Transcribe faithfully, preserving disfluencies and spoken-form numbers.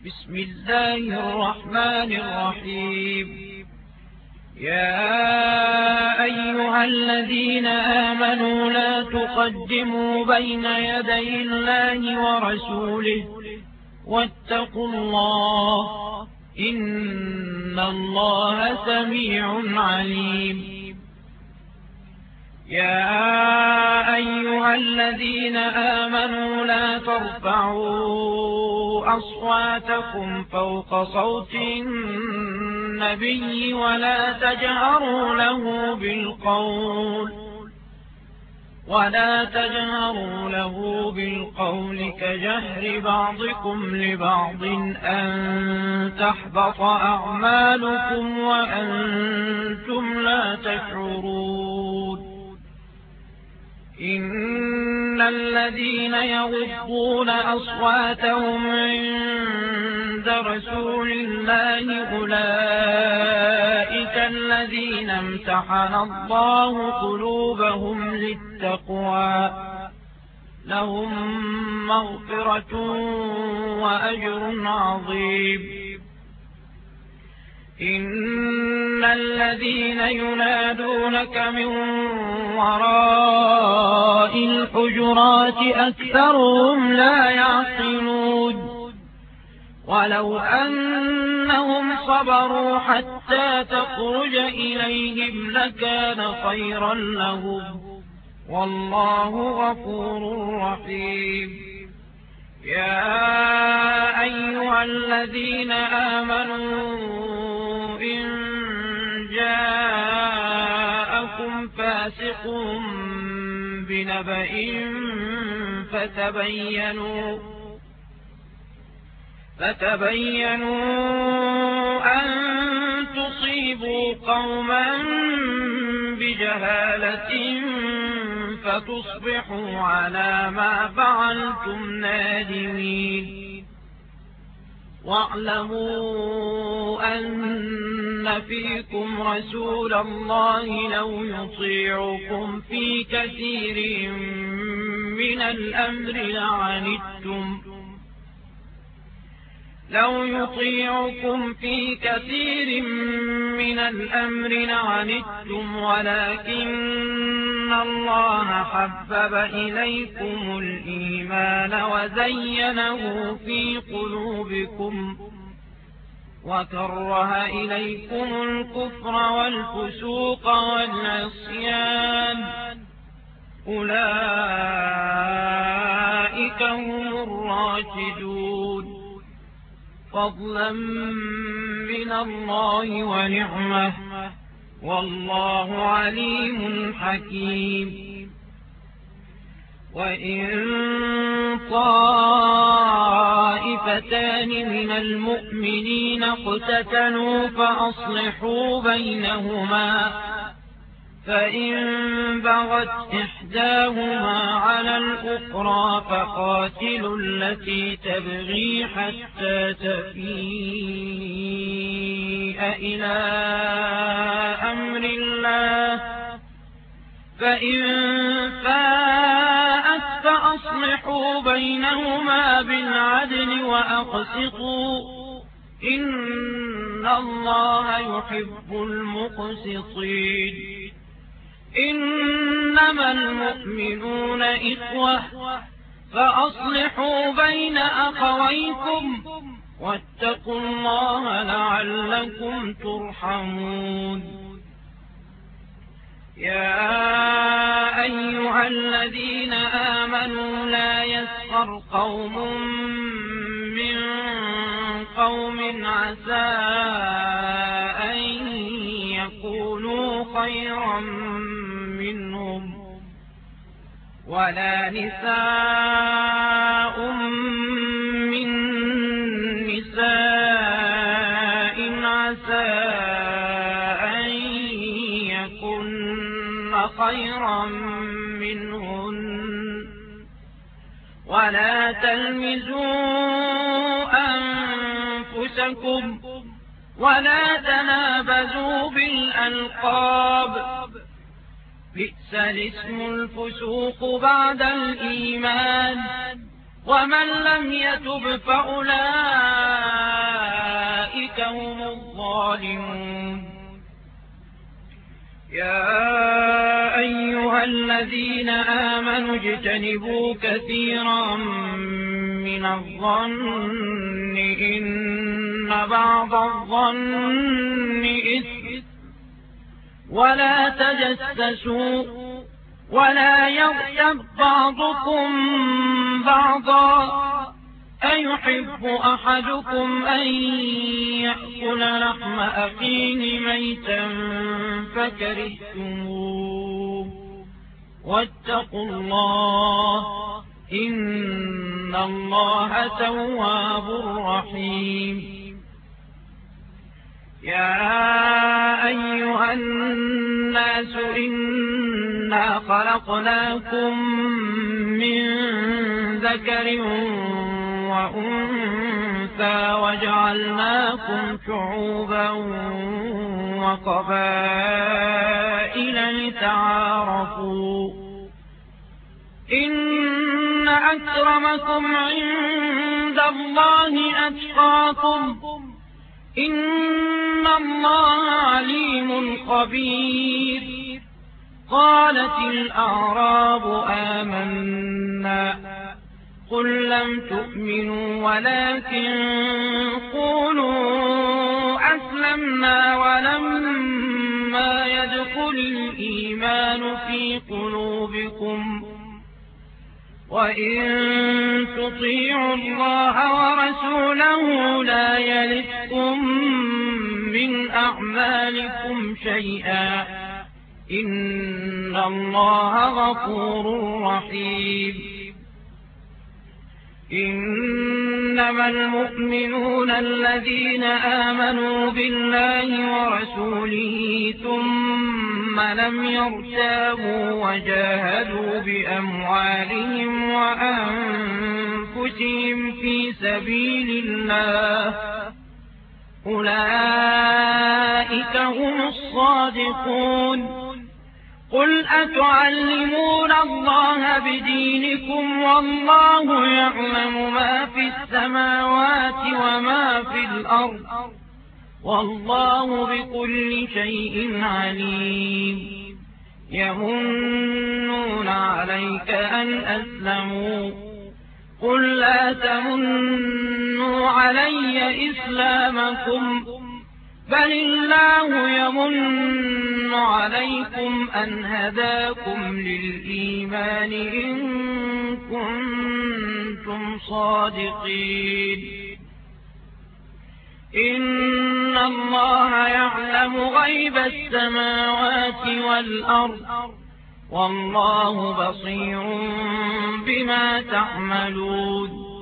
بسم الله الرحمن الرحيم. يا أيها الذين آمنوا لا تقدموا بين يدي الله ورسوله واتقوا الله إن الله سميع عليم. يا أيها الذين آمنوا لا ترفعوا أصواتكم فوق صوت النبي ولا تجهروا له بالقول ولا تجهروا له بالقول كجهر بعضكم لبعض أن تحبط أعمالكم وأنتم لا تشعرون. إن الذين يغضون أصواتهم عند رسول الله أولئك الذين امتحن الله قلوبهم للتقوى لهم مغفرة وأجر عظيم. إن الذين ينادونك من وراء الحجرات أكثرهم لا يعقلون. ولو أنهم صبروا حتى تخرج إليهم لكان خيرا لهم والله غفور رحيم. يا أيها الذين آمنوا إن جاءكم فاسق بنبأ فتبينوا فتبينوا أن تصيبوا قوما بجهالة فتصبحوا على ما فعلتم نادمين. واعلموا أن فيكم رسول الله لو يطيعكم في كثير من الأمر لعنتم لو يطيعكم في كثير من الأمر لعنتم ولكن الله حبب إليكم الإيمان وزينه في قلوبكم وكره إليكم الكفر والفسوق والعصيان أولئك هم الراشدون فضلا من الله ونعمة والله عليم حكيم. وإن طائفتان من المؤمنين اقتتلوا فأصلحوا بينهما فإن بغت إحداهما على الأخرى فقاتلوا التي تبغي حتى تفيء إلى أمر الله فإن فاءت فأصلحوا بينهما بالعدل وأقسطوا إن الله يحب المقسطين. إنما المؤمنون إخوة فأصلحوا بين أخويكم واتقوا الله لعلكم ترحمون. يا أيها الذين آمنوا لا يسخر قوم من قوم عسى أن يكونوا خيرا منهم ولا نساء من نساء عسى أن يكن خيرا منهن ولا تلمزوا أنفسكم ولا تنابزوا بالألقاب بئس الاسم الفسوق بعد الإيمان ومن لم يتب فأولئك هم الظالمون. يا أيها الذين آمنوا اجتنبوا كثيرا من الظن إن بعض الظن إثم ولا تجسسوا ولا يغتب بعضكم بعضا أيحب أحدكم أن يأكل لحم أخيه ميتا فكرهتموه واتقوا الله إن الله تواب رحيم. يا أيها الناس إنا خلقناكم من ذكر وأنثى وجعلناكم شعوبا وقبائل لتعارفوا إن أكرمكم عند الله أتقاكم إن الله عليم خبير. قالت الأعراب آمنا قل لم تؤمنوا ولكن قولوا أسلمنا ولما يدخل الإيمان في قلوبكم وإن تطيعوا الله ورسوله لا يلتكم من أعمالكم شيئا إن الله غفور رحيم. إنما المؤمنون الذين آمنوا بالله ورسوله ثم لم يرتابوا وجاهدوا بأموالهم وأنفسهم في سبيل الله أولئك هم الصادقون. قل أتعلمون الله بدينكم والله يعلم ما في السماوات وما في الأرض والله بكل شيء عليم. يمنون عليك أن أسلموا قل لا تمنوا علي إسلامكم بل الله يمن عليكم أن هداكم للإيمان إن كنتم صادقين. إن الله يعلم غيب السماوات والأرض والله بصير بما تعملون.